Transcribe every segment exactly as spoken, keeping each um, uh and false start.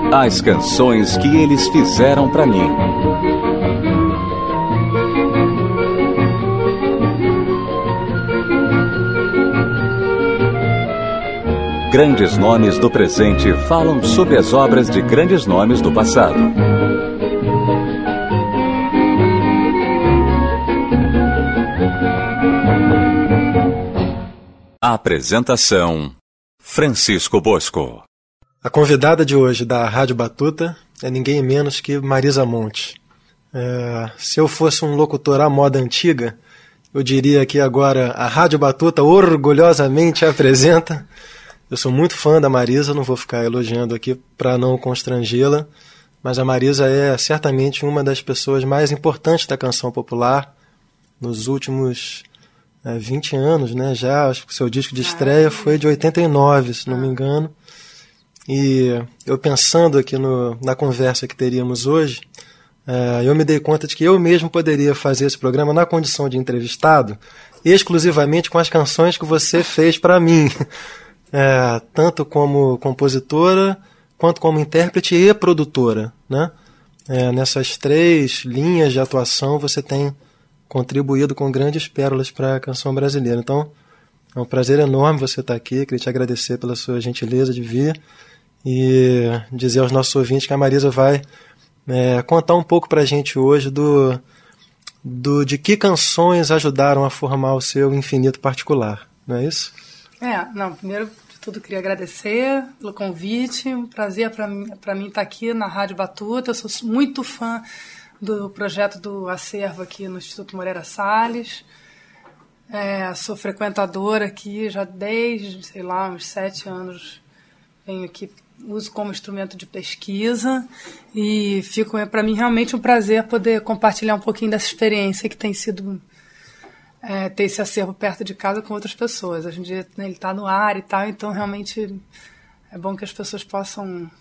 As canções que eles fizeram pra mim. Grandes nomes do presente falam sobre as obras de grandes nomes do passado. Apresentação: Francisco Bosco. A convidada de hoje da Rádio Batuta é ninguém menos que Marisa Monte. É, se eu fosse um locutor à moda antiga, eu diria que agora a Rádio Batuta orgulhosamente apresenta. Eu sou muito fã da Marisa, não vou ficar elogiando aqui para não constrangê-la, mas a Marisa é certamente uma das pessoas mais importantes da canção popular nos últimos é, vinte anos, né? Já, acho que o seu disco de estreia foi de oitenta e nove, se não me engano. E eu pensando aqui no, na conversa que teríamos hoje, é, eu me dei conta de que eu mesmo poderia fazer esse programa na condição de entrevistado, exclusivamente com as canções que você fez para mim. É, tanto como compositora, quanto como intérprete e produtora, né? É, nessas três linhas de atuação você tem contribuído com grandes pérolas para a canção brasileira. Então, é um prazer enorme você estar aqui. Queria te agradecer pela sua gentileza de vir e dizer aos nossos ouvintes que a Marisa vai é, contar um pouco para a gente hoje do, do, de que canções ajudaram a formar o seu infinito particular, não é isso? É, não, primeiro de tudo queria agradecer pelo convite, um prazer para mim, para mim estar aqui na Rádio Batuta. Eu sou muito fã do projeto do Acervo aqui no Instituto Moreira Salles, é, sou frequentadora aqui já desde, sei lá, uns sete anos, venho aqui, uso como instrumento de pesquisa e fico, é para mim realmente um prazer poder compartilhar um pouquinho dessa experiência que tem sido... É, ter esse acervo perto de casa com outras pessoas. Hoje em dia, né, ele está no ar e tal, então realmente é bom que as pessoas possam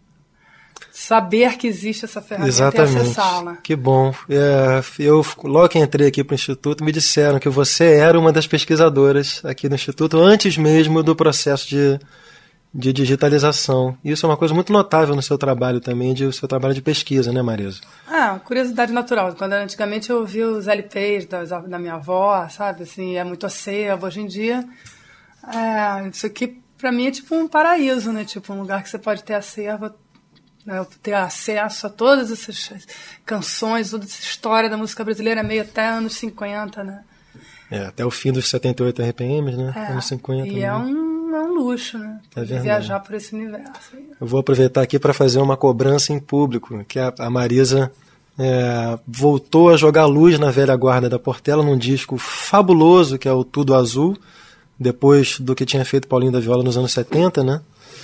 saber que existe essa ferramenta. Exatamente. E acessá-la. Que bom. É, eu, logo que entrei aqui para o Instituto, me disseram que você era uma das pesquisadoras aqui no Instituto, antes mesmo do processo de, de digitalização. Isso é uma coisa muito notável no seu trabalho também, de, o seu trabalho de pesquisa, né, Marisa? Ah, curiosidade natural. Quando antigamente eu ouvia os L Ps da, da minha avó, sabe, assim, é muito acervo. Hoje em dia, é, isso aqui para mim é tipo um paraíso, né, tipo um lugar que você pode ter acervo, né, ter acesso a todas essas canções, toda essa história da música brasileira, meio até anos cinquenta, né. É, até o fim dos setenta e oito R P Ms, né, é, anos cinquenta. E né? é um é um luxo, né? É viajar por esse universo. Eu vou aproveitar aqui para fazer uma cobrança em público, que a, a Marisa é, voltou a jogar luz na velha guarda da Portela num disco fabuloso, que é o Tudo Azul, depois do que tinha feito Paulinho da Viola nos anos setenta, né?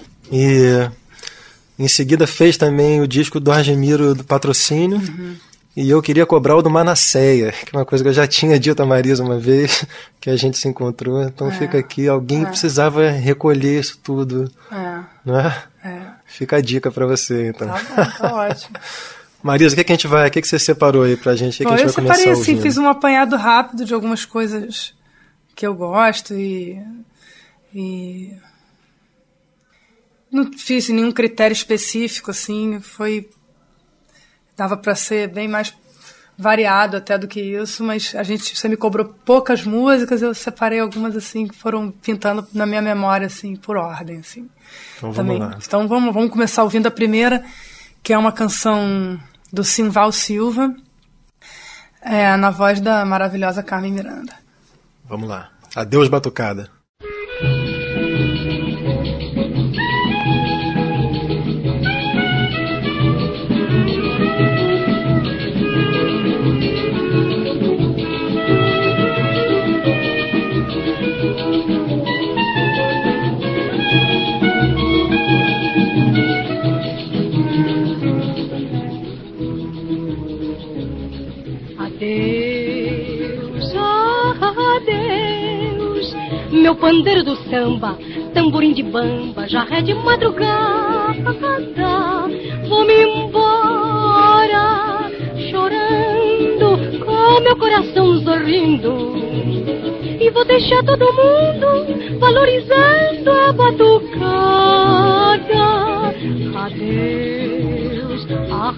E em seguida fez também o disco do Argemiro do Patrocínio, uhum. E eu queria cobrar o do Manasseia, que é uma coisa que eu já tinha dito a Marisa uma vez, que a gente se encontrou. Então é, fica aqui, alguém é. precisava recolher isso tudo. É. Não é? É. Fica a dica para você, então. Tá bom, tá ótimo. Marisa, o que, é que a gente vai, o que, é que você separou aí pra gente? O que, bom, é que a gente eu vai separei começar assim, fiz um apanhado rápido de algumas coisas que eu gosto e... e... não fiz nenhum critério específico, assim, foi... dava para ser bem mais variado até do que isso, mas a gente, você me cobrou poucas músicas, eu separei algumas assim que foram pintando na minha memória assim por ordem assim. Então vamos também. lá. Então vamos, vamos começar ouvindo a primeira, que é uma canção do Simval Silva, é, na voz da maravilhosa Carmen Miranda. Vamos lá. Adeus Batucada. Adeus, adeus, meu pandeiro do samba, tamborim de bamba, jarré de madrugada. Vou-me embora, chorando, com meu coração sorrindo, e vou deixar todo mundo valorizando a batucada. Adeus.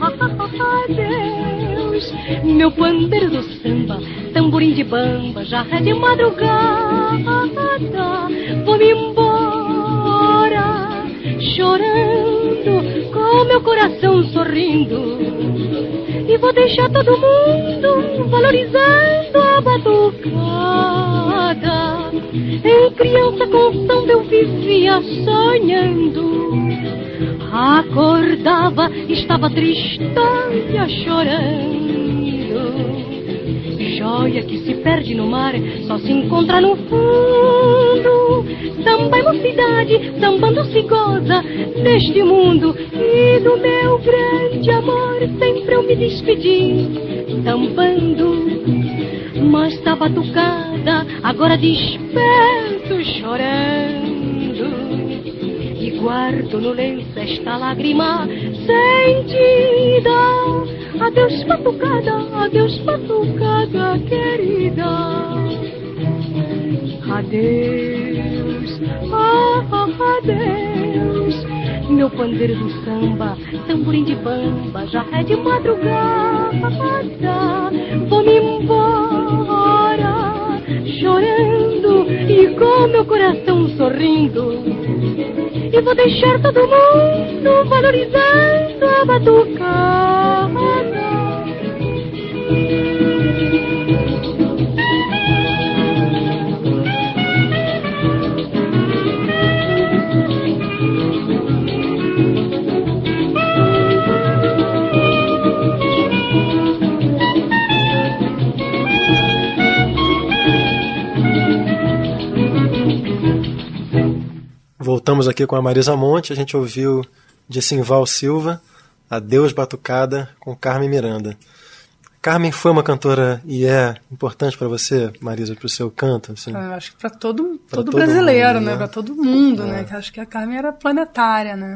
adeus, meu pandeiro do samba, tamborim de bamba, já é de madrugada. Vou-me embora, chorando, com meu coração sorrindo, e vou deixar todo mundo valorizando a batucada. Em criança com samba eu vivia sonhando, acordava, estava tristonha chorando. Joia que se perde no mar, só se encontra no fundo. Samba é mocidade, sambando se goza deste mundo. E do meu grande amor sempre eu me despedi, sambando. Mas tá batucada, agora desperto chorando, e guardo no lenço esta lágrima sentida. Adeus batucada, adeus batucada querida. Adeus, ah, ah, adeus, meu pandeiro do samba, tamborim de bamba, já é de madrugada. Vou-me embora, chorando, e com meu coração sorrindo, e vou deixar todo mundo valorizando a batucada. Voltamos aqui com a Marisa Monte. A gente ouviu de Simval Silva, Adeus Batucada, com Carmen Miranda. Carmen foi uma cantora e é importante para você, Marisa, para o seu canto? Assim? Eu acho que para todo, pra todo, todo brasileiro, mundo, né? né? Para todo mundo, É. né? Que acho que a Carmen era planetária, né?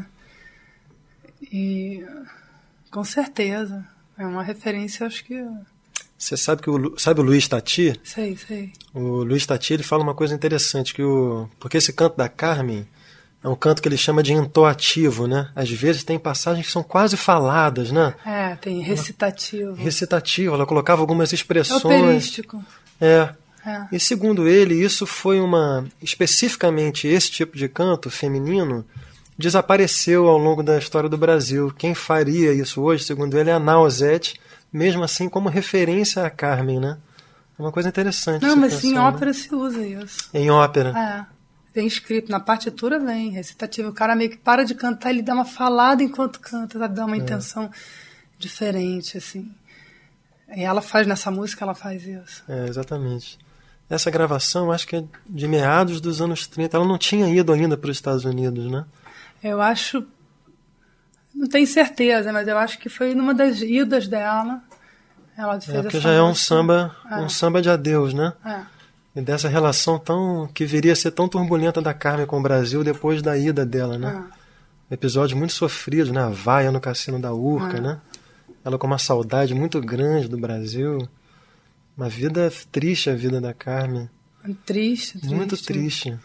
E com certeza é uma referência, acho que... Você sabe que o, Lu- sabe o Luiz Tati? Sei, sei. O Luiz Tati, ele fala uma coisa interessante, que o, porque esse canto da Carmen é um canto que ele chama de entoativo, né? Às vezes tem passagens que são quase faladas, né? É, tem recitativo. Recitativo, ela colocava algumas É expressões. operístico. É. É. E segundo ele, isso foi uma... Especificamente esse tipo de canto feminino desapareceu ao longo da história do Brasil. Quem faria isso hoje, segundo ele, é a Nausete, mesmo assim como referência a Carmen, né? É uma coisa interessante. Não, essa mas sim, em canção, ópera se usa isso. né? Em ópera. É. Tem escrito, na partitura vem, recitativo. O cara meio que para de cantar, ele dá uma falada enquanto canta, sabe? Dá uma É. intenção diferente, assim. E ela faz, nessa música, ela faz isso. É, exatamente. Essa gravação, acho que é de meados dos anos trinta. Ela não tinha ido ainda para os Estados Unidos, né? Eu acho... Não tenho certeza, mas eu acho que foi numa das idas dela. Ela fez É, porque essa já é um música. samba, É. um samba de adeus, né? É. E dessa relação tão que viria a ser tão turbulenta da Carmen com o Brasil depois da ida dela, né? É. Episódio muito sofrido, né? A vaia no Cassino da Urca, É. né? Ela com uma saudade muito grande do Brasil. Uma vida triste, a vida da Carmen. Triste, triste. Muito triste.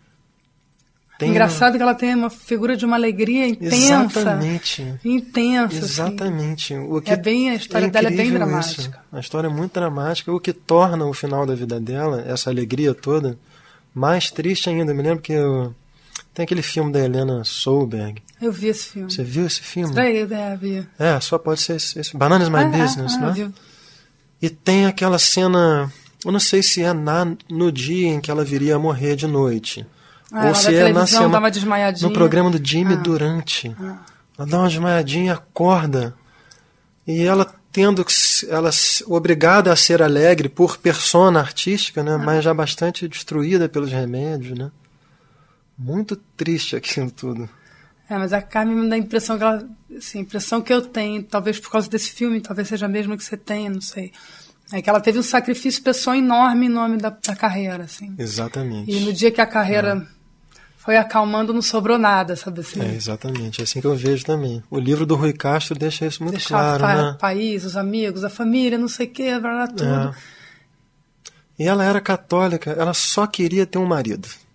Tem Engraçado que ela tem uma figura de uma alegria uma... intensa. Exatamente. Intensa. assim. Exatamente. O que É bem, a história dela é bem incrível dramática. isso. A história é muito dramática, o que torna o final da vida dela, essa alegria toda, mais triste ainda. Eu me lembro que eu... tem aquele filme da Helena Solberg. Eu vi esse filme. Você viu esse filme? Daí, é, vi. É, só pode ser esse, esse Bananas My Ah, Business, ah, né? ah, vi. E tem aquela cena, eu não sei se é na, no dia em que ela viria a morrer de noite. Ah, ela se da é na televisão semana, dá uma desmaiadinha. no programa do Jimmy Ah. Durante. Ah. Ela dá uma desmaiadinha, acorda. E ela tendo que se- ela se- obrigada a ser alegre por persona artística, né, mas já bastante destruída pelos remédios, né? Muito triste aquilo tudo. É, mas a Carmen me dá a impressão que ela, assim, a impressão que eu tenho, talvez por causa desse filme, talvez seja a mesma que você tenha, não sei. É que ela teve um sacrifício pessoal enorme em nome da, da carreira, assim. Exatamente. E no dia que a carreira foi acalmando, não sobrou nada, sabe assim? É, exatamente. É assim que eu vejo também. O livro do Rui Castro deixa isso muito Deixar claro, o pa- né? país, os amigos, a família, não sei o que, blá, blá, tudo. É. E ela era católica, ela só queria ter um marido.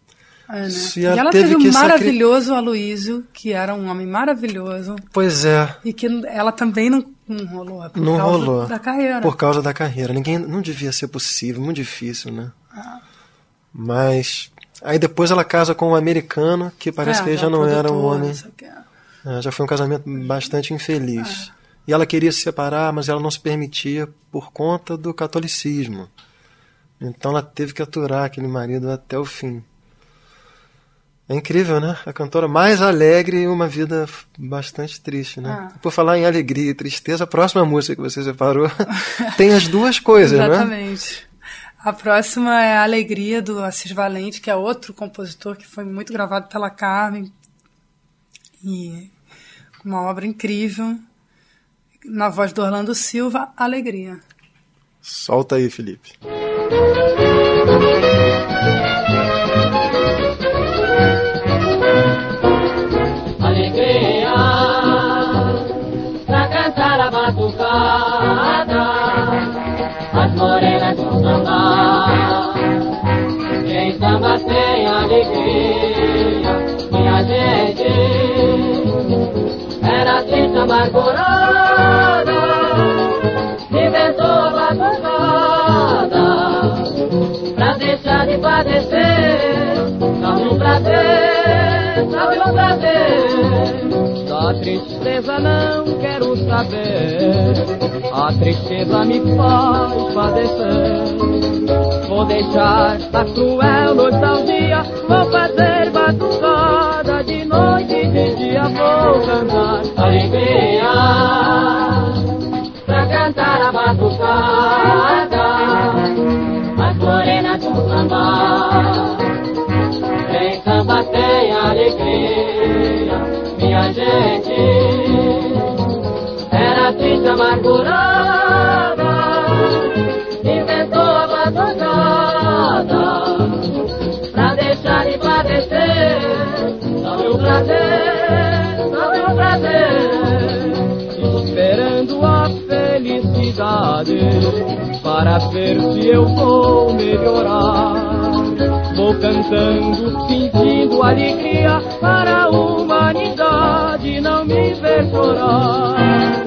É, né? E E ela ela teve teve que um sacri- maravilhoso Aloysio, que era um homem maravilhoso, Pois é, e que ela também não, não rolou. é Por não causa rolou. da carreira. Por causa da carreira. Ninguém, não devia ser possível, muito difícil, né? Mas aí depois ela casa com um americano que parece É, que ele já é não era um produtor, homem. não sei o que. É, já foi um casamento bastante infeliz. E ela queria se separar, mas ela não se permitia por conta do catolicismo. Então ela teve que aturar aquele marido até o fim. É incrível, né? A cantora mais alegre e uma vida bastante triste, né? Ah. Por falar em alegria e tristeza, a próxima música que você separou tem as duas coisas, né? Exatamente. A próxima é a Alegria, do Assis Valente, que é outro compositor que foi muito gravado pela Carmen. E uma obra incrível. Na voz do Orlando Silva, Alegria. Solta aí, Felipe. Alegria pra cantar a batucada, as morenas vão sambar. Quem samba tem alegria, minha gente. Era triste amargurada, inventou a batucada pra deixar de padecer. Salve um prazer, salve um prazer. Da tristeza não quero saber, a tristeza me faz padecer. Vou deixar a cruel nostalgia, vou fazer batucada de noite e de dia, vou cantar alegria pra cantar a batucada, as morenas vão sambar. Quem samba tem alegria, minha gente. Era triste amargurada, inventou a batucada pra deixar de padecer. Salve o prazer, salve o prazer. Esperando a felicidade para ver se eu vou melhorar. Vou cantando, sentindo alegria para a humanidade não me ver chorar.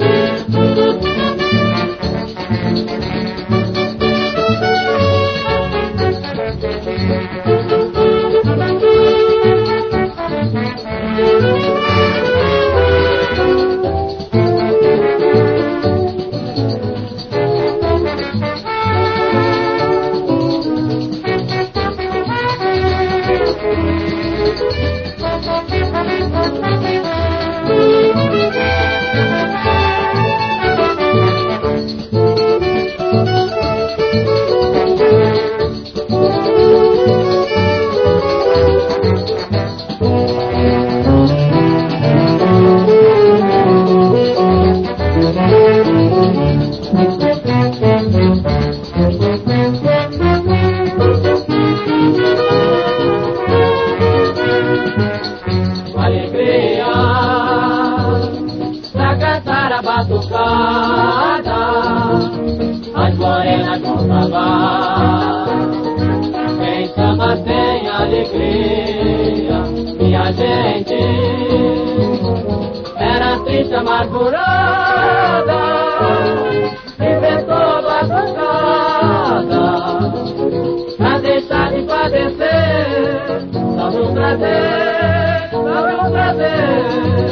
Amargurada, inventou a batucada pra deixar de padecer. Salve um prazer, salve um prazer.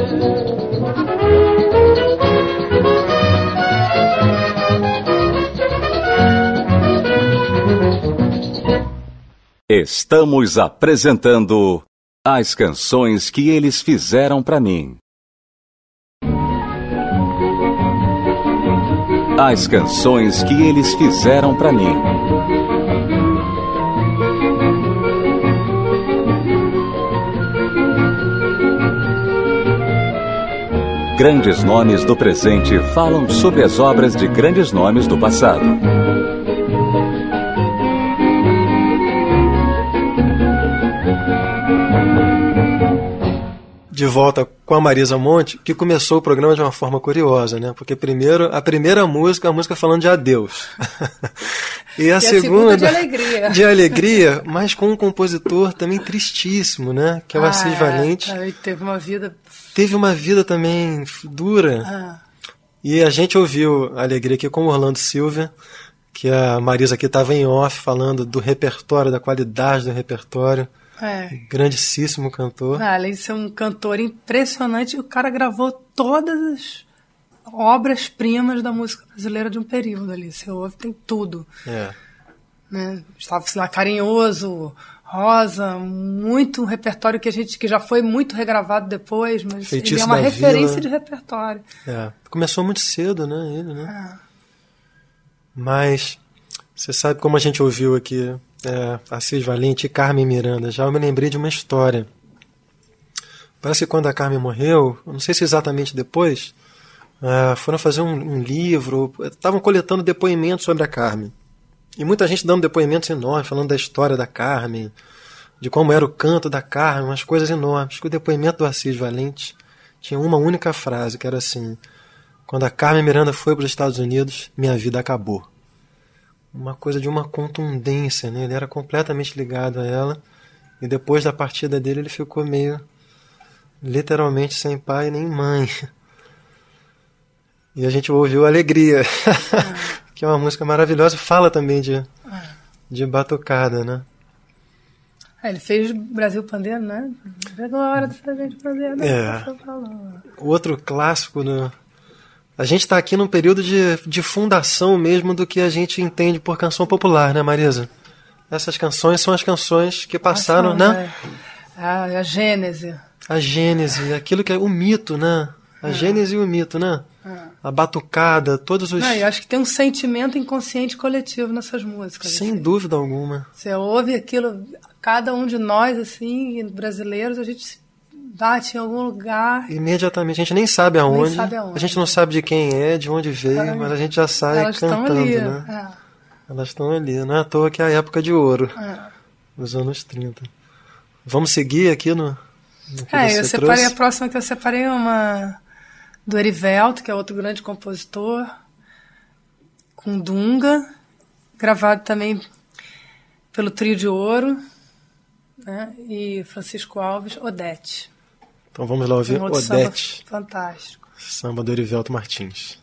Estamos apresentando as canções que eles fizeram pra mim. As canções que eles fizeram pra mim. Grandes nomes do presente falam sobre as obras de grandes nomes do passado. de volta com a Marisa Monte, que começou o programa de uma forma curiosa, né? Porque primeiro, a primeira música, a música falando de adeus. E a, e segunda, a segunda de alegria. De alegria, mas com um compositor também tristíssimo, né? Que é o ah, Assis Valente. É, teve uma vida... Teve uma vida também dura. Ah. E a gente ouviu a alegria aqui com o Orlando Silva, que a Marisa aqui estava em off falando do repertório, da qualidade do repertório. É. Grandíssimo cantor. Ah, além de ser um cantor impressionante, o cara gravou todas as obras-primas da música brasileira de um período ali. Você ouve, tem tudo. É. Né? Estava lá, Carinhoso, Rosa, muito repertório que a gente que já foi muito regravado depois, mas Feitiço ele é uma da referência Vila. De repertório. É. Começou muito cedo, né? Ele, né? É. Mas você sabe como a gente ouviu aqui é, Assis Valente e Carmen Miranda. Já eu me lembrei de uma história. Parece que quando a Carmen morreu, não sei se exatamente depois, é, foram fazer um, um livro, estavam coletando depoimentos sobre a Carmen. E muita gente dando depoimentos enormes, falando da história da Carmen, de como era o canto da Carmen, umas coisas enormes. Que o depoimento do Assis Valente tinha uma única frase, que era assim: quando a Carmen Miranda foi para os Estados Unidos, minha vida acabou. Uma coisa de uma contundência, né? Ele era completamente ligado a ela, e depois da partida dele ele ficou meio, literalmente, sem pai nem mãe. E a gente ouviu Alegria, que é uma música maravilhosa, fala também de, de batucada, né? É, ele fez Brasil Pandeiro, né? Chegou a hora dessa gente pandeiro. É. Outro clássico do... A gente está aqui num período de, de fundação mesmo do que a gente entende por canção popular, né, Marisa? Essas canções são as canções que passaram, Nossa, né? É. A, a Gênese. A Gênese, aquilo que é o mito, né? A é. Gênese e o mito, né? É. A batucada, todos os... Não, eu acho que tem um sentimento inconsciente coletivo nessas músicas. Sem assim. dúvida alguma. Você ouve aquilo, cada um de nós, assim, brasileiros, a gente... bate em algum lugar. Imediatamente, a gente nem sabe aonde. Nem sabe aonde. A gente não sabe de quem é, de onde veio, é. mas a gente já sai Elas cantando, estão ali, né? É. Elas estão ali. Não é à toa que é a época de ouro, é. dos anos trinta. Vamos seguir aqui no, no que é, você eu separei trouxe? a próxima que eu separei uma do Erivelto, que é outro grande compositor, com Dunga, gravado também pelo Trio de Ouro, né? E Francisco Alves, Odete. Então vamos lá ouvir um outro Odete. Samba fantástico. Samba do Erivelto Martins.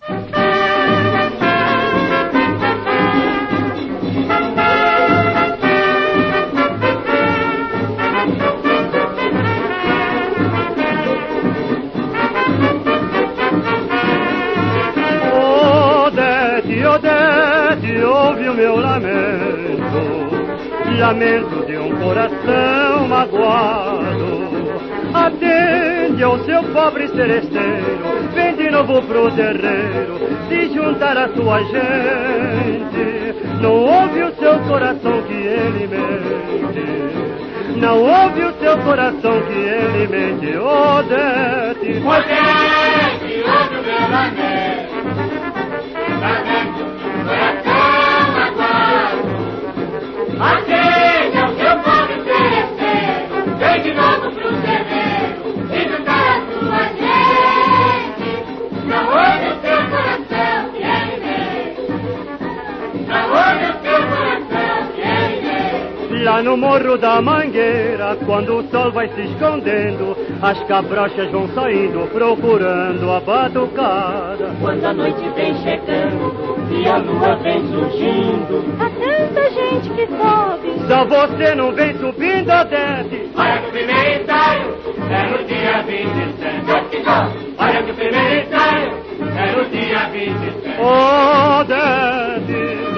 Odete, Odete, ouve o meu lamento, lamento de um coração magoado. Atende ao seu pobre seresteiro, vem de novo pro terreiro, se juntar à sua gente. Não ouve o seu coração que ele mente, não ouve o seu coração que ele mente. Odete, Odete, ouve o meu lamento, lamento de um coração magoado. Atende ao seu pobre seresteiro, vem de novo pro terreiro, se juntar à sua gente. Não ouve o seu coração que ele mente, não ouve o seu coração que ele mente. Lá no Morro da Mangueira, quando o sol vai se escondendo, as cabrochas vão saindo procurando a batucada. Quando a noite vem chegando e a lua vem surgindo, há tanta gente que sobe. Só você não vem subindo, Odete. Olha que o primeiro ensaio é no dia vinte e sete. Olha que o primeiro ensaio é no dia vinte e sete. Odete.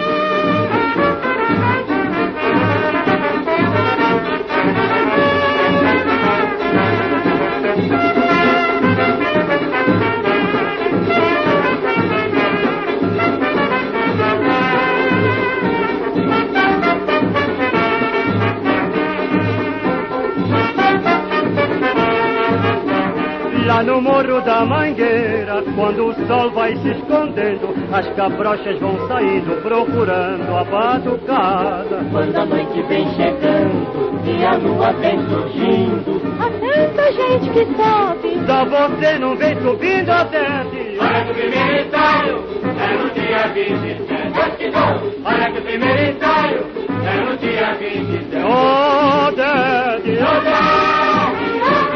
Lá no Morro da Mangueira, quando o sol vai se escondendo, as cabrochas vão saindo procurando a batucada. Quando a noite vem chegando e a lua vem surgindo, Há tanta gente que sobe. Só você não vem subindo a desce. olha que o primeiro ensaio é no dia vinte e sete. Olha que o primeiro ensaio é no dia vinte e sete. Oh, Daddy, oh, Daddy.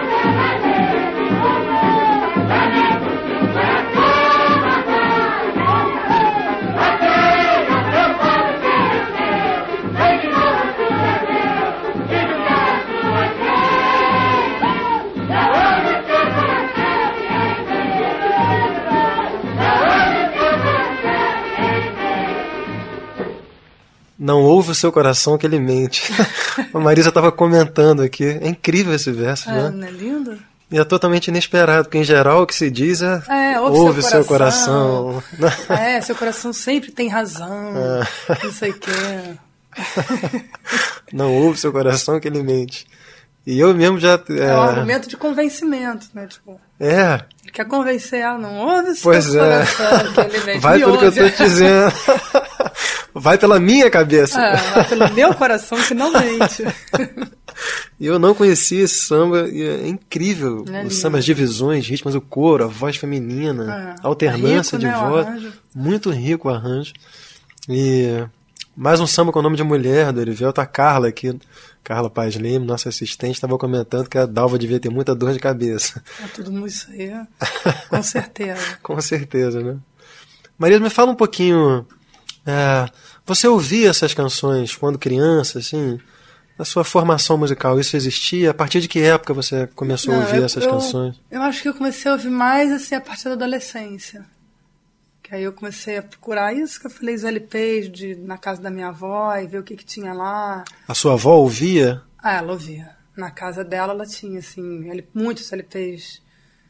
Não ouve o seu coração que ele mente. A Marisa estava comentando aqui. É incrível esse verso, É, né? não é lindo? E é totalmente inesperado, porque em geral o que se diz é, É, ouve, ouve seu seu coração. coração. É, seu coração sempre tem razão. É. Não sei o quê. Não ouve seu coração que ele mente. E eu mesmo já... É, É um argumento de convencimento, né? Tipo, é ele quer convencer ela, não ouve seu pois é. coração que ele mente. Vai Me pelo que eu ouve. tô te dizendo. Vai pela minha cabeça. É, vai pelo meu coração que não mente. E eu não conhecia esse samba, e é incrível. É Os lindo. sambas, divisões, ritmos, o coro, a voz feminina, É. alternância Rico, de né, o voz. arranjo. Muito rico o arranjo. E mais um samba com o nome de mulher do Erivelto, a Carla aqui. Carla Paz Leme, nossa assistente, estava comentando que a Dalva devia ter muita dor de cabeça. É tudo isso aí, com certeza. Com certeza, né? Maria, me fala um pouquinho. É, você ouvia essas canções quando criança, assim? Na sua formação musical, isso existia? A partir de que época você começou Não, a ouvir eu- essas eu- canções? Eu acho que eu comecei a ouvir mais assim a partir da adolescência. Que aí eu comecei a procurar isso, que eu falei, os L Ps de, na casa da minha avó e ver o que, que tinha lá. A sua avó ouvia? Ah, ela ouvia. Na casa dela ela tinha, assim, L- muitos L Ps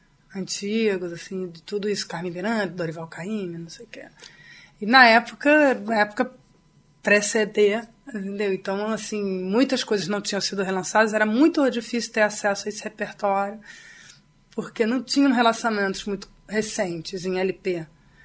antigos, assim, de tudo isso, Carmen Miranda, Dorival Caymmi, não sei o que. E na época, na época pré-C D, entendeu? Então, assim, muitas coisas não tinham sido relançadas, era muito difícil ter acesso a esse repertório, porque não tinham relacionamentos muito recentes em L P.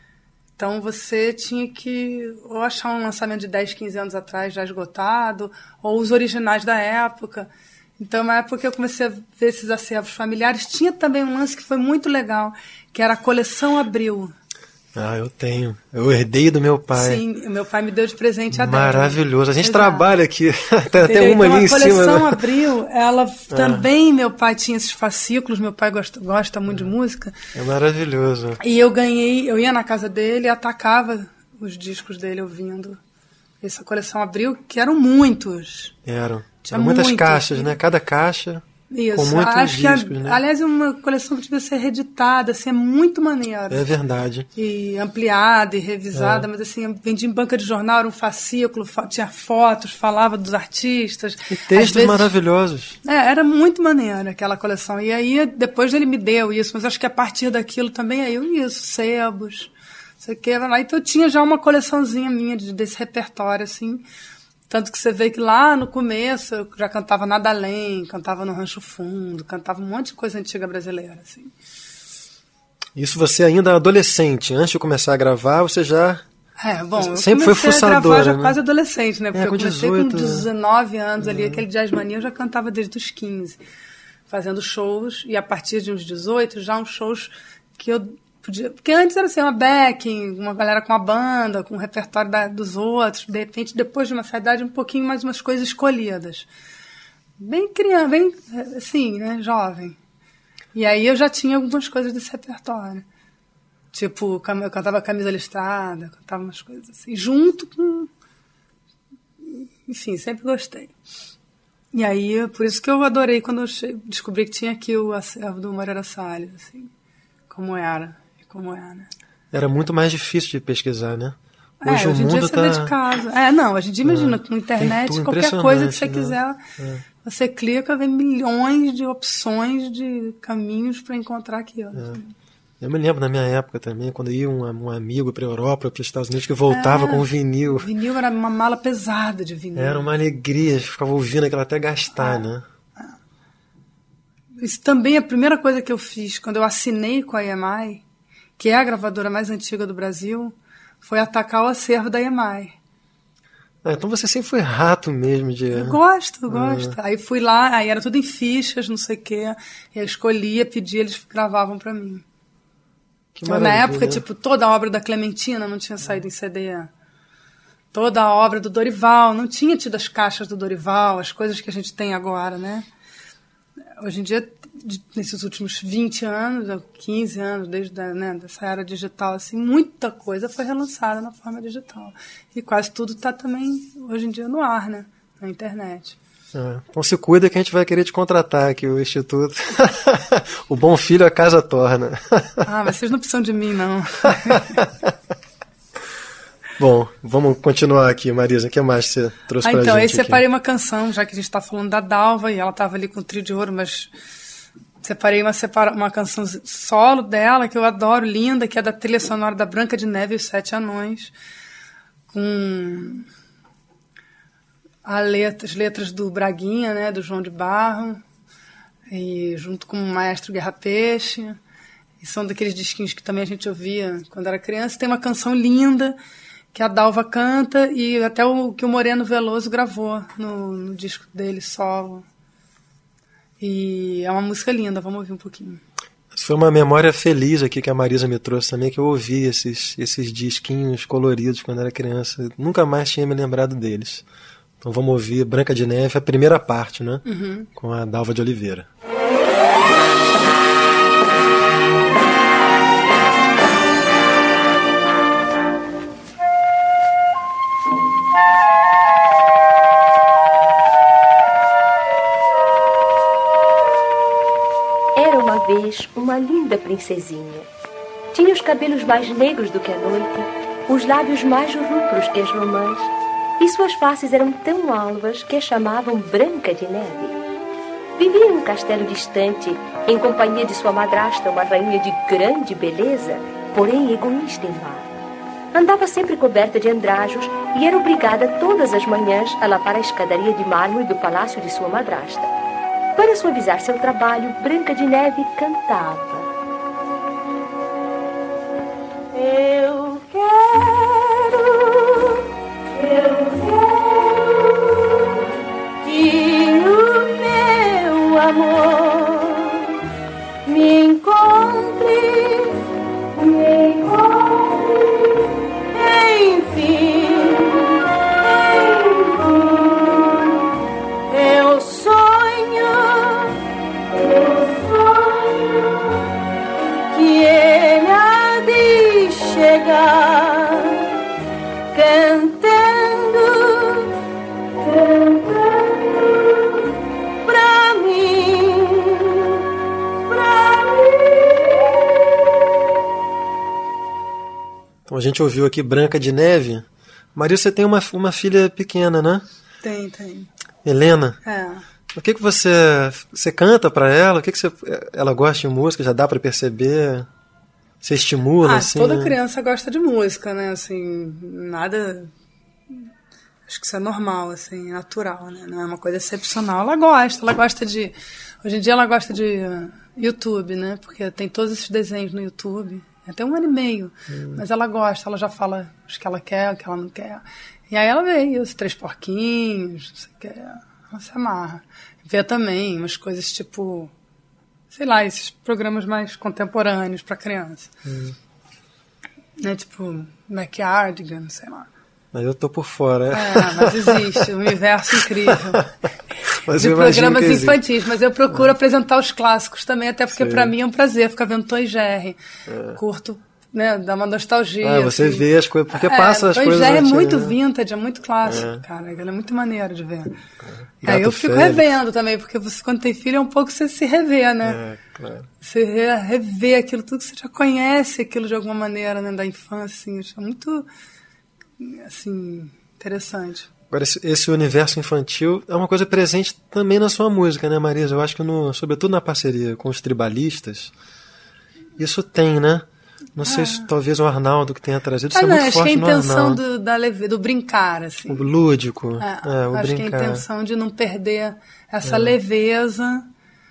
Então você tinha que ou achar um lançamento de dez, quinze anos atrás já esgotado, ou os originais da época. Então, na época que eu comecei a ver esses acervos familiares, tinha também um lance que foi muito legal, que era a coleção Abril. Ah, eu tenho. Eu herdei do meu pai. Sim, o meu pai me deu de presente a dela. Maravilhoso. A gente Exato. trabalha aqui. Tem até Entendeu? uma Então, ali em a coleção cima. né? Abril, ela também, meu pai tinha esses fascículos, meu pai gosta, gosta muito de música, É maravilhoso. e eu ganhei, eu ia na casa dele e atacava os discos dele ouvindo essa coleção Abril, que eram muitos. Eram. Tinha Eram muitas muitos. caixas, né? Cada caixa Isso, com muitos acho discos, que, a- né? aliás, é uma coleção que devia ser reeditada, assim, é muito maneira. É verdade. E ampliada e revisada, É. mas assim, vendia em banca de jornal, era um fascículo, fa- tinha fotos, falava dos artistas. E Às textos vezes- maravilhosos. É, era muito maneira aquela coleção. E aí, depois ele me deu isso, mas acho que a partir daquilo também, aí eu isso, sebos, não sei o que, lá. Então eu tinha já uma coleçãozinha minha de- desse repertório, assim. Tanto que você vê que lá no começo eu já cantava Nada Além, cantava no Rancho Fundo, cantava um monte de coisa antiga brasileira, assim. Isso você ainda adolescente. Antes de começar a gravar, você já... É, bom, eu Sempre foi comecei a gravar fuçadora, já né? quase adolescente, né? Porque É, com eu comecei dezoito, com né? dezenove anos ali, aquele Jazz Mania eu já cantava desde os quinze, fazendo shows, e a partir de uns dezoito, já uns shows que eu podia... Porque antes era assim, uma backing, uma galera com a banda, com o repertório da- dos outros, de repente, depois de uma certa idade, um pouquinho mais umas coisas escolhidas. Bem criança, bem, assim, né, jovem. E aí eu já tinha algumas coisas desse repertório. Tipo, cam- eu cantava Camisa Listrada, cantava umas coisas assim, junto com... Enfim, sempre gostei. E aí, por isso que eu adorei quando eu che- descobri que tinha aqui o acervo do Moreira Salles, assim, como era, e como é, né? Era muito mais difícil de pesquisar, né? É, Hoje o hoje em dia mundo você tá... vê de casa. É, não, hoje em dia, imagina, com internet, tudo qualquer coisa que você impressionante, quiser, né? você clica, vem milhões de opções de caminhos para encontrar aquilo. É. Eu me lembro na minha época também, quando ia um, um amigo para a Europa, para os Estados Unidos, que voltava É. com vinil. O vinil era uma mala pesada de vinil. Era uma alegria, ficava ouvindo aquilo até gastar, Ah. né? isso também é a primeira coisa que eu fiz quando eu assinei com a E M I, que é a gravadora mais antiga do Brasil, foi atacar o acervo da E M I. Ah, então você sempre foi rato mesmo de... Eu gosto, eu gosto. Ah. Aí fui lá, aí era tudo em fichas, não sei o quê. Eu escolhia, pedia, eles gravavam pra mim. Que então, na época, tipo, toda a obra da Clementina não tinha saído em C D. Toda a obra do Dorival, não tinha tido as caixas do Dorival, as coisas que a gente tem agora, né? Hoje em dia, nesses últimos vinte anos, quinze anos, desde a, né, dessa era digital, assim, muita coisa foi relançada na forma digital. E quase tudo está também, hoje em dia, no ar, né? Na internet. É, então se cuida que a gente vai querer te contratar aqui, o Instituto. O bom filho a casa torna. Ah, mas vocês não precisam de mim, não. Bom, vamos continuar aqui, Marisa. O que mais você trouxe ah, pra então, gente? Então, aí separei uma canção, já que a gente está falando da Dalva, e ela estava ali com o trio de ouro, mas separei uma, separa... uma canção solo dela, que eu adoro, linda, que é da trilha sonora da Branca de Neve e os Sete Anões, com a letra, as letras do Braguinha, né, do João de Barro, e junto com o maestro Guerra Peixe. E são daqueles disquinhos que também a gente ouvia quando era criança. Tem uma canção linda que a Dalva canta e até o que o Moreno Veloso gravou no, no disco dele, solo. E é uma música linda, vamos ouvir um pouquinho. Isso foi uma memória feliz aqui que a Marisa me trouxe também, que eu ouvi esses, esses disquinhos coloridos quando era criança. Nunca mais tinha me lembrado deles. Então vamos ouvir Branca de Neve, a primeira parte, né? Uhum. Com a Dalva de Oliveira. Vez uma linda princesinha. Tinha os cabelos mais negros do que a noite, os lábios mais rubros que as romãs, e suas faces eram tão alvas que a chamavam Branca de Neve. Vivia em um castelo distante, em companhia de sua madrasta, uma rainha de grande beleza, porém egoísta e má. Andava sempre coberta de andrajos e era obrigada todas as manhãs a lavar a escadaria de mármore do palácio de sua madrasta. Para suavizar seu trabalho, Branca de Neve cantava. Eu quero, eu quero que o meu amor me encontre, me encontre, enfim, enfim, eu sou chegar cantando, cantando pra mim, pra mim. Então a gente ouviu aqui Branca de Neve. Maria, você tem uma, uma filha pequena, né? Tem, tem. Helena? É. O que que você, você canta pra ela? O que que você, ela gosta de música? Já dá pra perceber? Você estimula, ah, assim? Toda criança gosta de música, né? Assim, nada... Acho que isso é normal, assim, natural, né? Não é uma coisa excepcional. Ela gosta, ela gosta de... Hoje em dia ela gosta de YouTube, né? Porque tem todos esses desenhos no YouTube. Até um ano e meio. Hum. Mas ela gosta, ela já fala os que ela quer, o que ela não quer. E aí ela vê os Três Porquinhos, não sei o que. Ela se amarra. Vê também umas coisas tipo... Sei lá, esses programas mais contemporâneos para criança. Hum. Né, tipo, MacArdigan, sei lá. Mas eu tô por fora. É, mas existe, um universo incrível. Mas de eu programas que infantis, mas eu procuro é. apresentar os clássicos também, até porque para mim é um prazer ficar vendo Tom e Jerry. É. Curto, né, dá uma nostalgia. Ah, você assim. vê as coisas, porque é, passa as Tom coisas... Tom e Jerry é muito né? vintage, é muito clássico, é. cara. Ele é muito maneiro de ver. É. Aí eu fico Félix. revendo também, porque você, quando tem filho, é um pouco você se rever, né? É, claro. Você rever aquilo tudo que você já conhece, aquilo de alguma maneira, né, da infância, assim, isso é muito, assim, interessante. Agora, esse, esse universo infantil é uma coisa presente também na sua música, né, Marisa? Eu acho que, no, sobretudo na parceria com os tribalistas, isso tem, né? Não ah. sei se talvez o Arnaldo que tenha trazido, isso ah, é não, muito acho forte que a intenção no do, da leve, do brincar, assim. O lúdico, é, é, o acho brincar. que a intenção de não perder essa é. leveza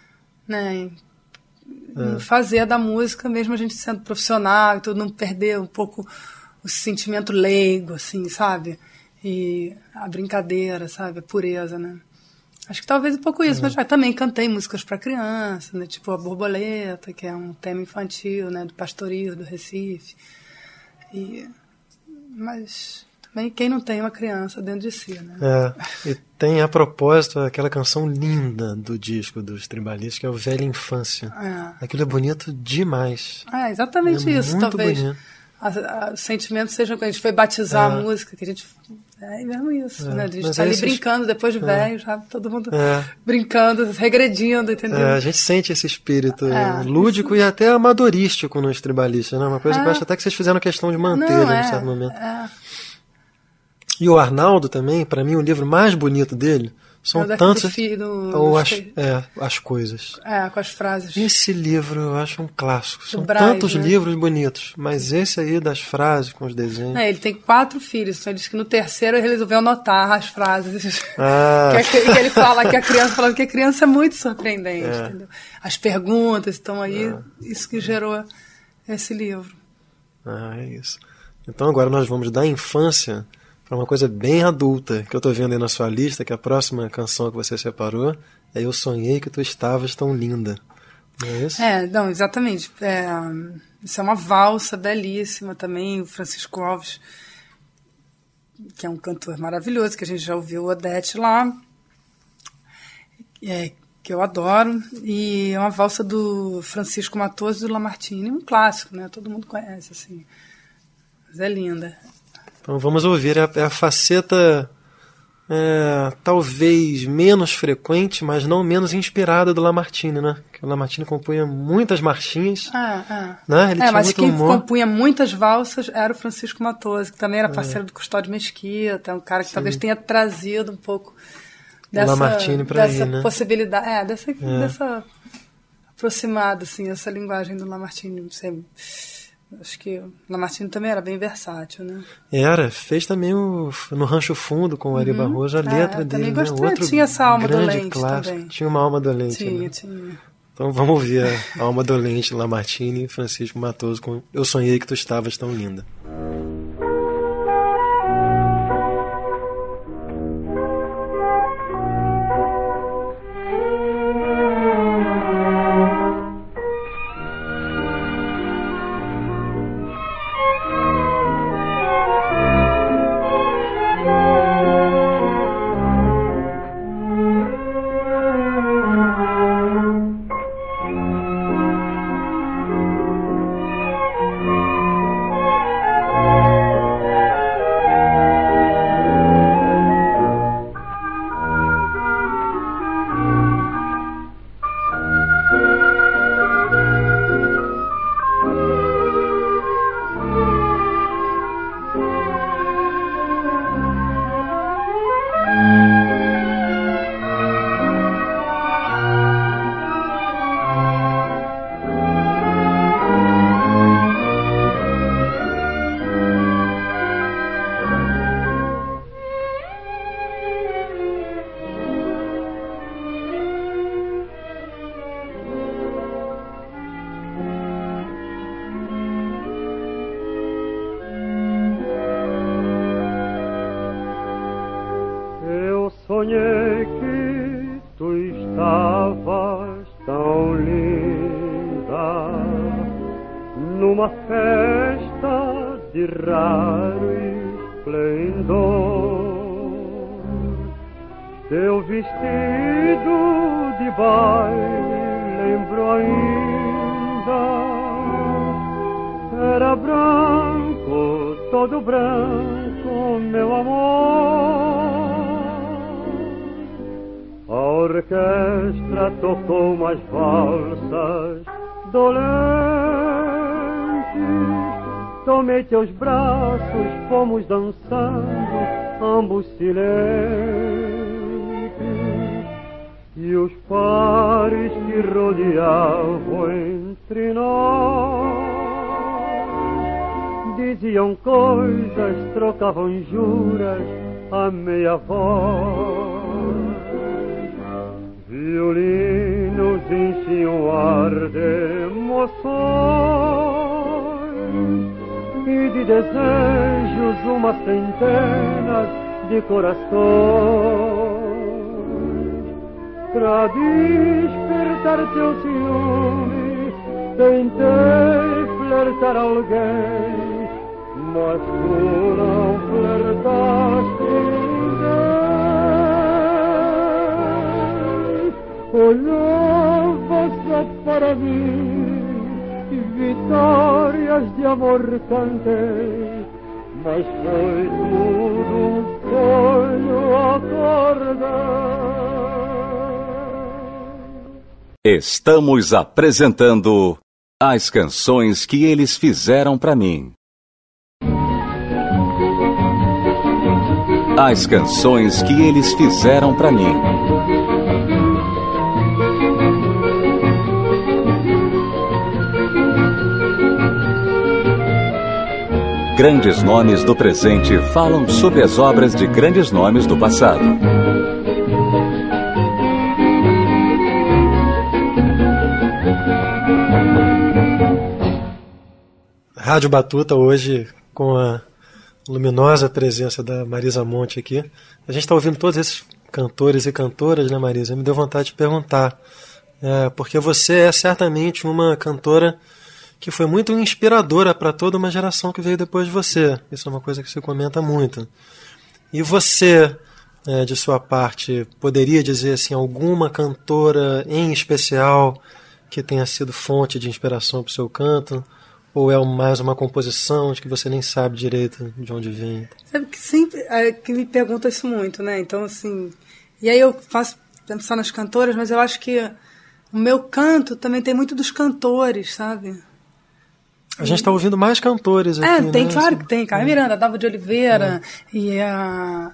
né? É. Fazer da música, mesmo a gente sendo profissional e tudo, não perder um pouco o sentimento leigo, assim, sabe? E a brincadeira, sabe? A pureza, né? Acho que talvez um pouco isso, é. mas já também cantei músicas para criança, né? Tipo A Borboleta, que é um tema infantil, né? Do Pastoril, do Recife. E... Mas também quem não tem uma criança dentro de si, né? É, e tem a propósito aquela canção linda do disco dos Tribalistas, que é o Velha Infância. É. Aquilo é bonito demais. É, exatamente é isso, muito talvez. Bonito. A, a, o sentimento seja quando a gente foi batizar é. a música, que a gente... É mesmo isso, é. né? A gente está ali esses... brincando, depois de é. velho, já todo mundo é. brincando, regredindo, entendeu? É, a gente sente esse espírito é. lúdico isso. e até amadorístico nos Tribalistas, né? Uma coisa é. que eu acho até que vocês fizeram questão de manter Não, em é. um certo momento. É. E o Arnaldo também, para mim, o livro mais bonito dele são é tantos do, ou do as, é, as coisas. É, com as frases. Esse livro eu acho um clássico. São Braz, tantos né? livros bonitos, mas esse aí das frases com os desenhos. É, ele tem quatro filhos, então ele disse que no terceiro ele resolveu anotar as frases. Ah. que, que ele fala que a criança falando que a criança é muito surpreendente, é. entendeu? As perguntas estão aí, é. isso que gerou esse livro. Ah, é isso. Então agora nós vamos da infância para uma coisa bem adulta, que eu estou vendo aí na sua lista, que a próxima canção que você separou é Eu Sonhei Que Tu Estavas Tão Linda. Não é isso? É, não, exatamente. É, isso é uma valsa belíssima também, o Francisco Alves, que é um cantor maravilhoso, que a gente já ouviu o Odete lá, é, que eu adoro, e é uma valsa do Francisco Matoso e do Lamartine, um clássico, né? Todo mundo conhece, assim. Mas é linda. Então vamos ouvir, é a, é a faceta é, talvez menos frequente, mas não menos inspirada do Lamartine, né? Que o Lamartine compunha muitas marchinhas. Ah, ah. Né? Ele é, tinha mas muito quem humor. compunha muitas valsas era o Francisco Matoso, que também era parceiro é. do Custódio Mesquita, um cara que Sim. talvez tenha trazido um pouco dessa, Lamartine pra dessa aí, né? possibilidade, é, dessa, é. dessa aproximada, assim, essa linguagem do Lamartine, não sei. Acho que o Lamartine também era bem versátil, né? Era, fez também o, no Rancho Fundo com o Ari uhum. Barroso a letra é, dele. Também gostei, né? Outro tinha essa alma grande dolente clássico. também. Tinha uma alma dolente. Tinha, né? tinha. Então vamos ouvir a alma dolente Lamartine e Francisco Matoso com Eu Sonhei Que Tu Estavas Tão Linda. Sonhei que tu estavas tão linda numa festa de raro esplendor. Teu vestido de baile lembro ainda, era branco, todo branco, meu amor. A orquestra tocou umas valsas dolentes, tomei teus braços, fomos dançando, ambos silentes, e os pares que rodeavam entre nós diziam coisas, trocavam juras a meia voz. Violinos enchiam em um ar de emoções e de desejos uma centena de corações. Pra despertar teu ciúme tentei flertar alguém, mas tu não flertaste ninguém. Olhava só para mim e vitórias de amor cantei, mas foi tudo um sonho acordar. Estamos apresentando as canções que eles fizeram pra mim. As canções que eles fizeram pra mim. Grandes nomes do presente falam sobre as obras de grandes nomes do passado. Rádio Batuta hoje com a luminosa presença da Marisa Monte aqui. A gente está ouvindo todos esses cantores e cantoras, né, Marisa? Me deu vontade de perguntar, é, porque você é certamente uma cantora que foi muito inspiradora para toda uma geração que veio depois de você. Isso é uma coisa que você comenta muito. E você, é, de sua parte, poderia dizer assim, alguma cantora em especial que tenha sido fonte de inspiração para o seu canto? Ou é mais uma composição de que você nem sabe direito de onde vem? Sabe que sempre é, que me pergunta isso muito, né? Então, assim... E aí eu faço pensar nas cantoras, mas eu acho que o meu canto também tem muito dos cantores, sabe? A gente está ouvindo mais cantores aqui, É, tem, né? claro que tem. Carmen Miranda, Dalva de Oliveira, é. e a...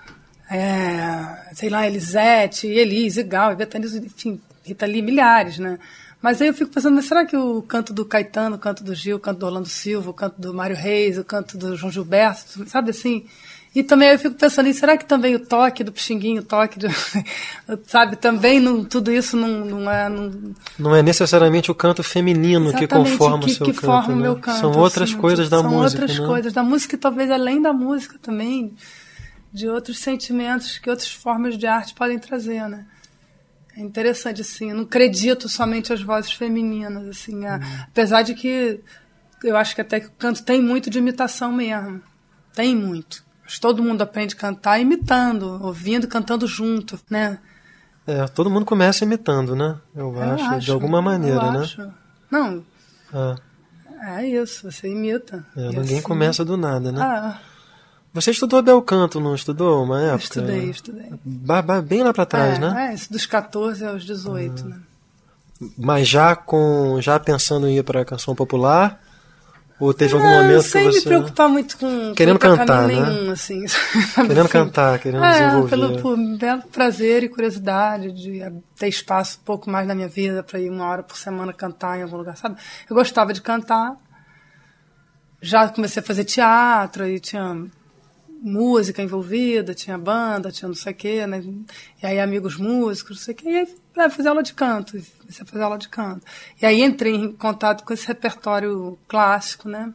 É, sei lá, Elisete, Elise, Gal, Betânia, enfim, Rita Lee, milhares, né? Mas aí eu fico pensando, mas será que o canto do Caetano, o canto do Gil, o canto do Orlando Silva, o canto do Mário Reis, o canto do João Gilberto, sabe assim? E também eu fico pensando, e será que também o toque do Pixinguinho, o toque, de, sabe, também não, tudo isso não, não é... Não... não é necessariamente o canto feminino Exatamente, que conforma que, o seu que canto, forma né? o meu canto. São outras assim, coisas da são música, São outras né? coisas da música e talvez além da música também, de outros sentimentos que outras formas de arte podem trazer, né? É interessante, assim, eu não acredito somente às vozes femininas, assim, a, hum. apesar de que eu acho que até que o canto tem muito de imitação mesmo, tem muito. Acho que todo mundo aprende a cantar imitando, ouvindo, cantando junto, né? É, todo mundo começa imitando, né? Eu, eu acho, acho, de alguma maneira, eu né? Acho. Não, ah. é isso, você imita. É, ninguém assim... começa do nada, né? Ah. Você estudou bel canto, não estudou uma época? Eu estudei, estudei. Ba, ba, bem lá para trás, é, né? É, isso dos catorze aos dezoito, ah. né? Mas já com já pensando em ir para a canção popular? Ou teve algum não, momento sem que você... me preocupar muito com... Querendo com cantar, né? Nenhum, assim, querendo assim. cantar, querendo é, desenvolver. Pelo por belo prazer e curiosidade de ter espaço um pouco mais na minha vida para ir uma hora por semana cantar em algum lugar, sabe? Eu gostava de cantar. Já comecei a fazer teatro e tinha... música envolvida, tinha banda, tinha não sei o quê, né? E aí amigos músicos, não sei o quê, e aí é, fazer aula de canto, comecei a fazer aula de canto. E aí entrei em contato com esse repertório clássico, né?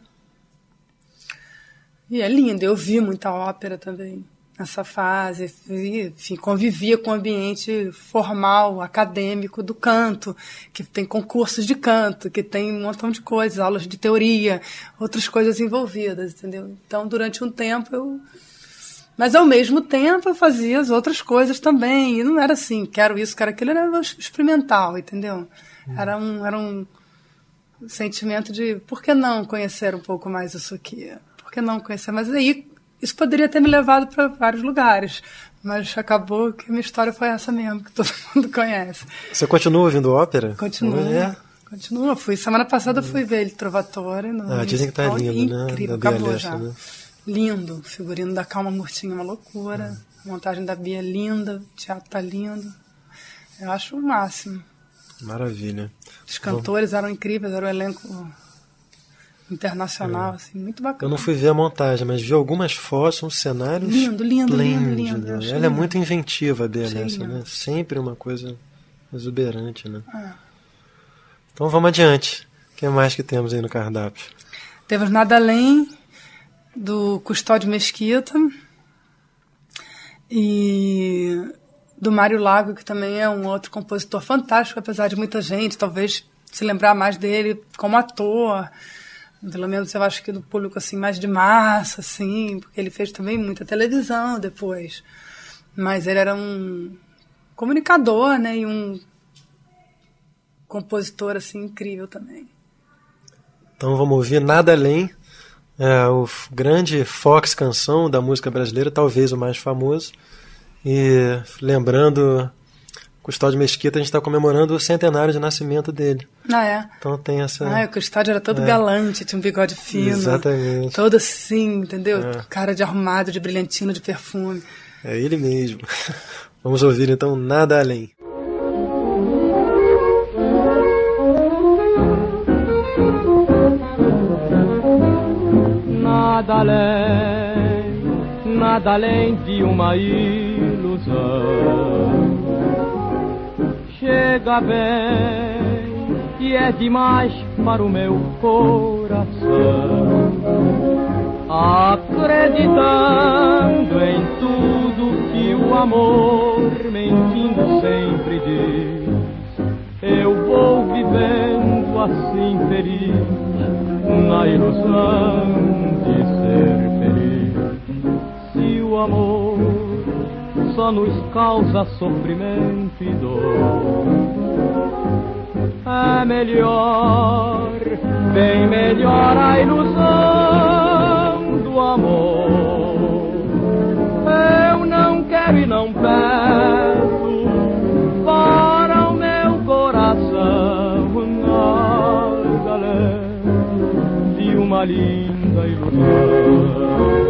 E é lindo, eu vi muita ópera também nessa fase, enfim, convivia com o ambiente formal, acadêmico do canto, que tem concursos de canto, que tem um montão de coisas, aulas de teoria, outras coisas envolvidas, entendeu? Então, durante um tempo, eu... Mas, ao mesmo tempo, eu fazia as outras coisas também, e não era assim, quero isso, quero aquilo, era experimental, entendeu? Era um, era um sentimento de, por que não conhecer um pouco mais isso aqui? Por que não conhecer? Mas aí... Isso poderia ter me levado para vários lugares, mas acabou que a minha história foi essa mesmo, que todo mundo conhece. Você continua ouvindo ópera? Continua, é. continua. Fui, semana passada eu fui ver ele Trovatore. No ah, dizem que tá lindo, né? Incrível, da acabou Bia já. Alessa, né? Lindo, o figurino da Calma Murtinha, uma loucura. Hum. A montagem da Bia é linda, o teatro tá lindo. Eu acho o máximo. Maravilha. Os cantores Bom. eram incríveis, era o elenco... internacional, é. assim, muito bacana. Eu não fui ver a montagem, mas vi algumas fotos, uns cenários lindo, lindo, lindo, lindo. Ela lindo. É muito inventiva, a Bia Alessa, né? Sempre uma coisa exuberante, né? Ah. Então vamos adiante. O que mais que temos aí no cardápio? Temos Nada Além, do Custódio Mesquita, e do Mário Lago, que também é um outro compositor fantástico, apesar de muita gente talvez se lembrar mais dele como ator, pelo menos eu acho que do público assim, mais de massa, assim, porque ele fez também muita televisão depois. Mas ele era um comunicador, né, e um compositor assim, incrível também. Então vamos ouvir Nada Além, é, o grande Fox canção da música brasileira, talvez o mais famoso. E lembrando, Custódio Mesquita, a gente está comemorando o centenário de nascimento dele. Ah, é? Então tem essa... Ah, o Custódio era todo é. galante, tinha um bigode fino. Exatamente. Todo assim, entendeu? É. Cara de arrumado, de brilhantina, de perfume. É ele mesmo. Vamos ouvir então Nada Além. Nada além, nada além de uma ilusão. Chega bem e é demais para o meu coração. Acreditando em tudo que o amor, mentindo sempre diz, eu vou vivendo assim feliz, na ilusão de ser feliz. Se o amor só nos causa sofrimento e dor, é melhor, bem melhor a ilusão do amor. Eu não quero e não peço para o meu coração nada além de uma linda ilusão.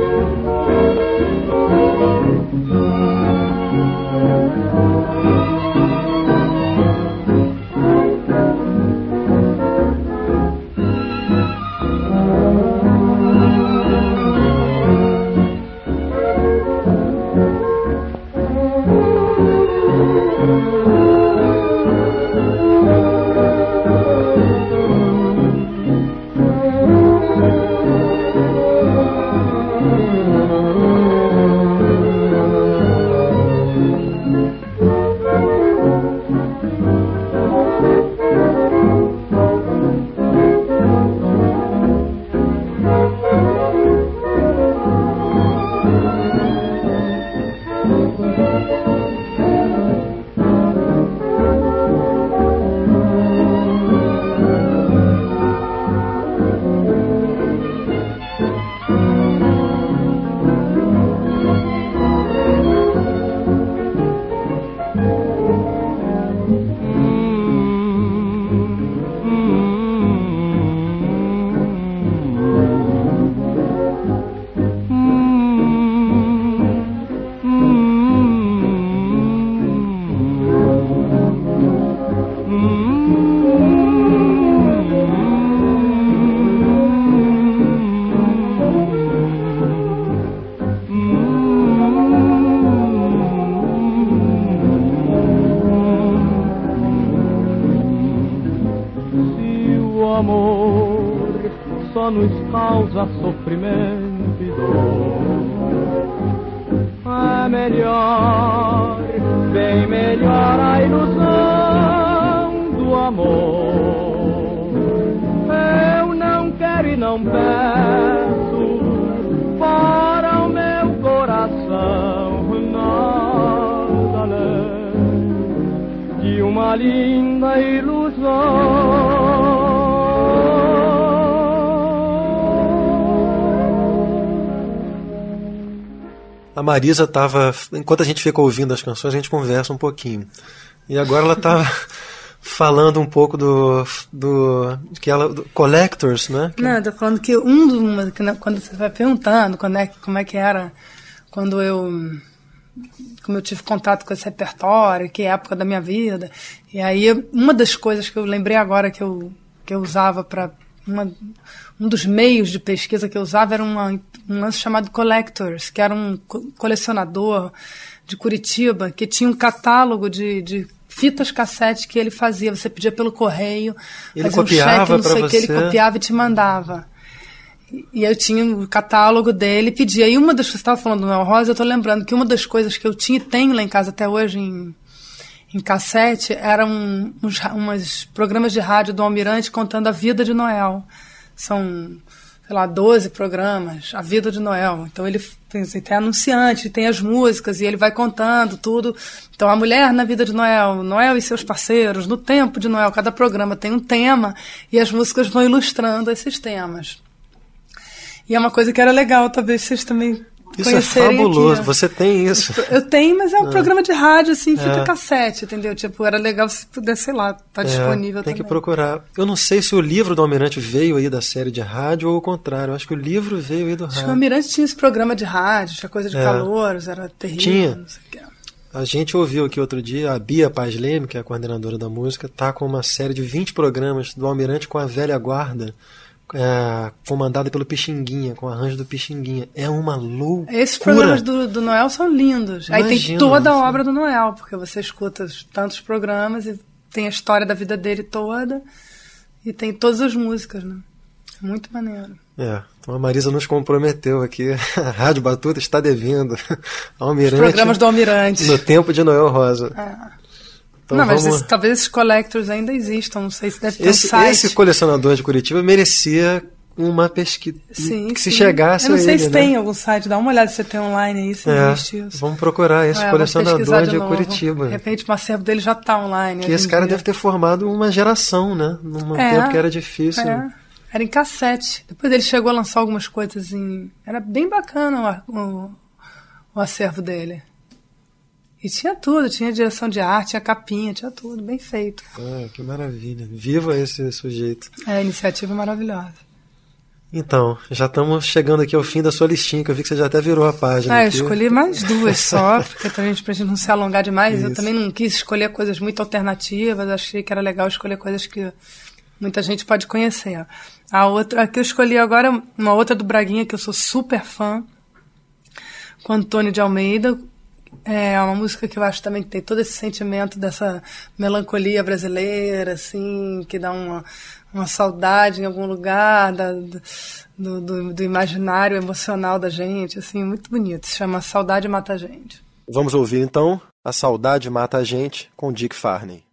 Causa sofrimento e dor, é melhor, bem melhor a ilusão do amor. Eu não quero e não peço para o meu coração nada além de uma linda ilusão. A Marisa estava, enquanto a gente fica ouvindo as canções, a gente conversa um pouquinho. E agora ela estava falando um pouco do, do, que ela, do Collectors, né? Não, eu tô falando que um dos, quando você vai perguntando quando é, como é que era, quando eu, como eu tive contato com esse repertório, que época da minha vida. E aí, uma das coisas que eu lembrei agora que eu, que eu usava para Uma, um dos meios de pesquisa que eu usava era uma, um lance chamado Collectors, que era um co- colecionador de Curitiba, que tinha um catálogo de, de fitas cassete que ele fazia. Você pedia pelo correio, ele fazia copiava um cheque, não sei o que, ele você. copiava e te mandava. E eu tinha o catálogo dele, pedia. E uma das coisas, você estava falando do Noel Rosa, eu estou lembrando que uma das coisas que eu tinha e tenho lá em casa até hoje em, em cassete eram uns, uns programas de rádio do Almirante contando a vida de Noel. São, sei lá, doze programas, a vida de Noel. Então ele tem, tem anunciante, tem as músicas e ele vai contando tudo. Então a mulher na vida de Noel, Noel e seus parceiros, no tempo de Noel, cada programa tem um tema e as músicas vão ilustrando esses temas. E é uma coisa que era legal, talvez vocês também isso conhecerem. É fabuloso, aqui. Você tem isso. Eu tenho, mas é um é. programa de rádio, assim, fita é. cassete, entendeu? Tipo, era legal se pudesse, sei lá, tá é, disponível tem também. que procurar. Eu não sei se o livro do Almirante veio aí da série de rádio ou o contrário. Eu acho que o livro veio aí do rádio. Acho que o Almirante tinha esse programa de rádio, tinha coisa de é. calouros, era terrível. Tinha. Não sei o que. A gente ouviu aqui outro dia, a Bia Paz Leme, que é a coordenadora da música, tá com uma série de vinte programas do Almirante com a velha guarda, É, comandada pelo Pixinguinha, com o arranjo do Pixinguinha. É uma loucura. Esses programas do, do Noel são lindos. Imagina, aí tem toda a assim. obra do Noel, porque você escuta tantos programas e tem a história da vida dele toda e tem todas as músicas, né? É muito maneiro. É, então a Marisa nos comprometeu aqui. A Rádio Batuta está devendo Almirante, os programas do Almirante no tempo de Noel Rosa. É. Então não, vamos... mas esse, talvez esses collectors ainda existam, não sei se deve ter esse, um site. Esse colecionador de Curitiba merecia uma pesquisa. Sim, que sim. se chegasse a ele. Eu não sei ele, se né? tem algum site, dá uma olhada se você tem online aí, se é, existe isso. Vamos procurar esse é, colecionador de, de Curitiba. De repente o acervo dele já está online. Que esse cara dia. deve ter formado uma geração, né? Num é, tempo que era difícil. É. Era em cassete. Depois ele chegou a lançar algumas coisas em... Era bem bacana o, o, o acervo dele. E tinha tudo, tinha direção de arte, tinha capinha, tinha tudo, bem feito. Ah, que maravilha. Viva esse sujeito. É, a iniciativa é maravilhosa. Então, já estamos chegando aqui ao fim da sua listinha, que eu vi que você já até virou a página. Ah, eu aqui. escolhi mais duas só, porque também pra gente não se alongar demais. Isso. Eu também não quis escolher coisas muito alternativas, achei que era legal escolher coisas que muita gente pode conhecer. A outra, a que eu escolhi agora, uma outra do Braguinha, que eu sou super fã, com Antônio de Almeida. É uma música que eu acho também que tem todo esse sentimento dessa melancolia brasileira, assim, que dá uma, uma saudade em algum lugar da, do, do, do imaginário emocional da gente, assim, muito bonito. Se chama Saudade Mata a Gente. Vamos ouvir então A Saudade Mata a Gente, com Dick Farney.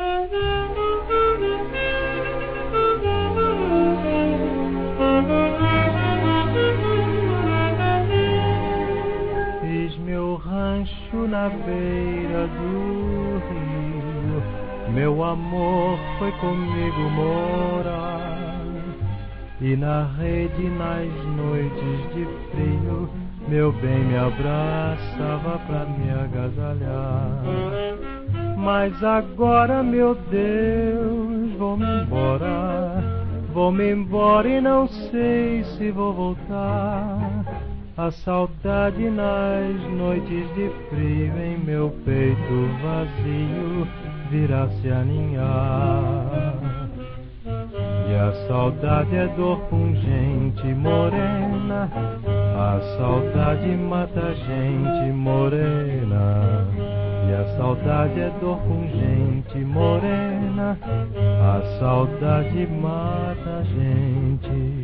Rancho na beira do rio, meu amor foi comigo morar, e na rede nas noites de frio, meu bem me abraçava pra me agasalhar. Mas agora, meu Deus, vou-me embora, vou-me embora e não sei se vou voltar. A saudade nas noites de frio em meu peito vazio virá se aninhar. E a saudade é dor pungente morena, a saudade mata a gente morena. E a saudade é dor pungente morena, a saudade mata a gente.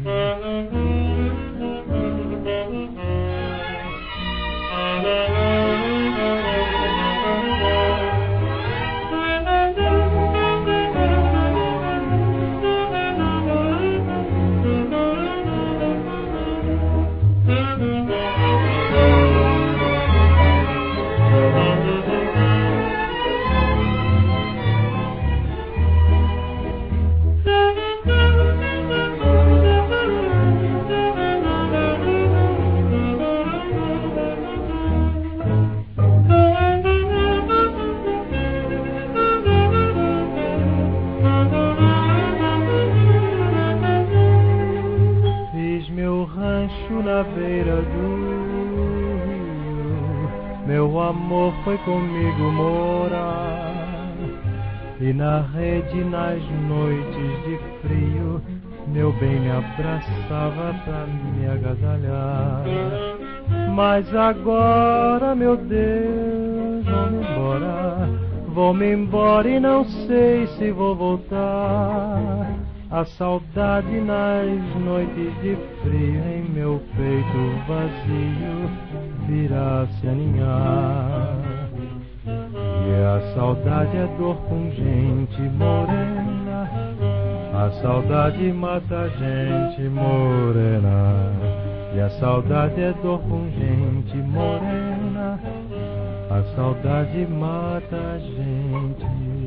Na beira do rio, meu amor foi comigo morar, e na rede nas noites de frio, meu bem me abraçava pra me agasalhar. Mas agora, meu Deus, vou-me embora, Vou-me embora e não sei se vou voltar. A saudade nas noites de frio em meu peito vazio virá se aninhar. E a saudade é dor pungente morena, a saudade mata a gente morena. E a saudade é dor pungente morena, a saudade mata a gente.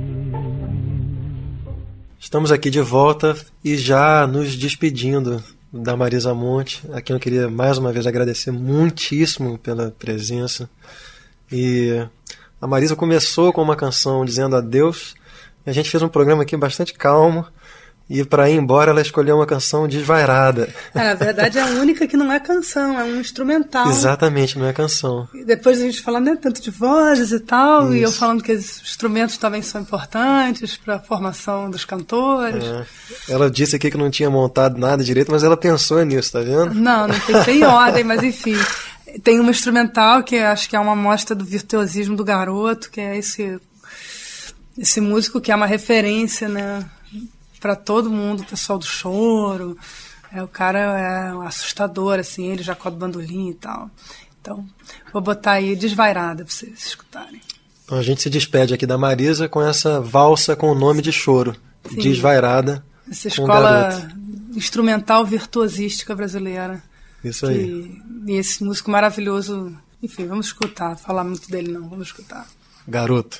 Estamos aqui de volta e já nos despedindo da Marisa Monte, a quem eu queria mais uma vez agradecer muitíssimo pela presença. E a Marisa começou com uma canção dizendo adeus, e a gente fez um programa aqui bastante calmo, e para ir embora ela escolheu uma canção desvairada. É, na verdade é a única que não é canção, é um instrumental. Exatamente, não é canção. E depois a gente falando, né, tanto de vozes e tal, Isso. e eu falando que os instrumentos também são importantes para a formação dos cantores. É. Ela disse aqui que não tinha montado nada direito, mas ela pensou nisso, tá vendo? Não, não pensei em ordem, mas enfim. Tem uma instrumental que acho que é uma amostra do virtuosismo do garoto, que é esse, esse músico que é uma referência, né, para todo mundo, o pessoal do choro. É, o cara é um assustador, assim, ele, Jacó do Bandolim e tal. Então, vou botar aí Desvairada para vocês escutarem. Então a gente se despede aqui da Marisa com essa valsa com o nome de Choro. Sim. Desvairada. Essa escola instrumental virtuosística brasileira. Isso aí. Que, e esse músico maravilhoso. Enfim, vamos escutar. Falar muito dele não, vamos escutar. Garoto.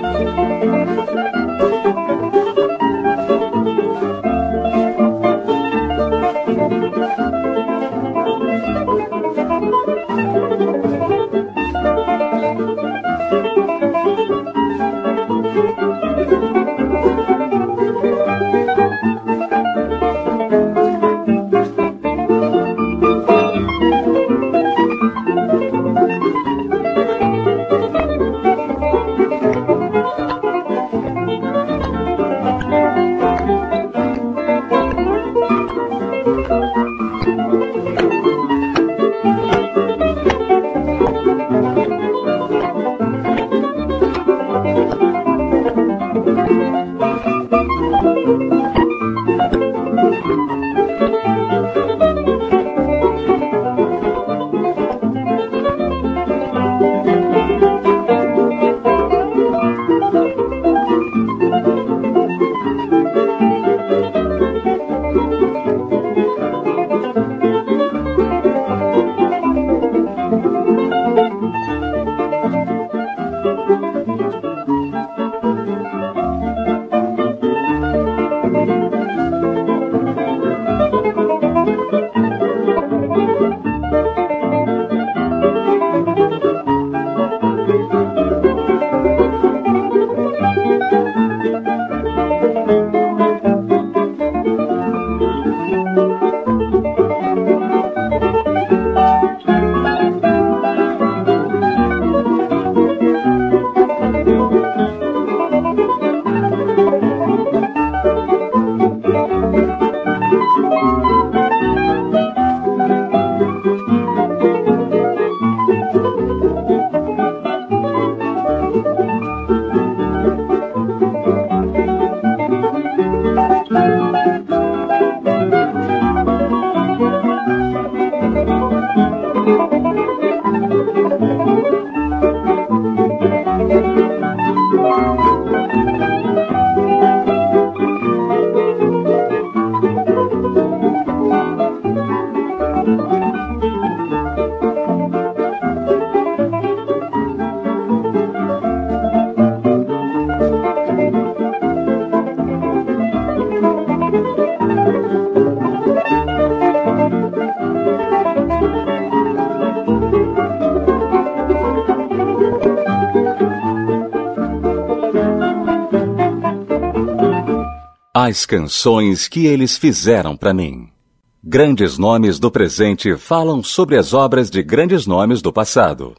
As canções que eles fizeram para mim. Grandes nomes do presente falam sobre as obras de grandes nomes do passado.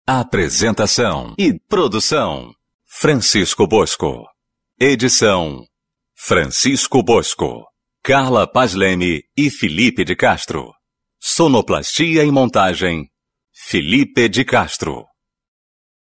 Apresentação e produção: Francisco Bosco. Edição: Francisco Bosco, Carla Paz Leme e Felipe de Castro. Sonoplastia e montagem: Felipe de Castro.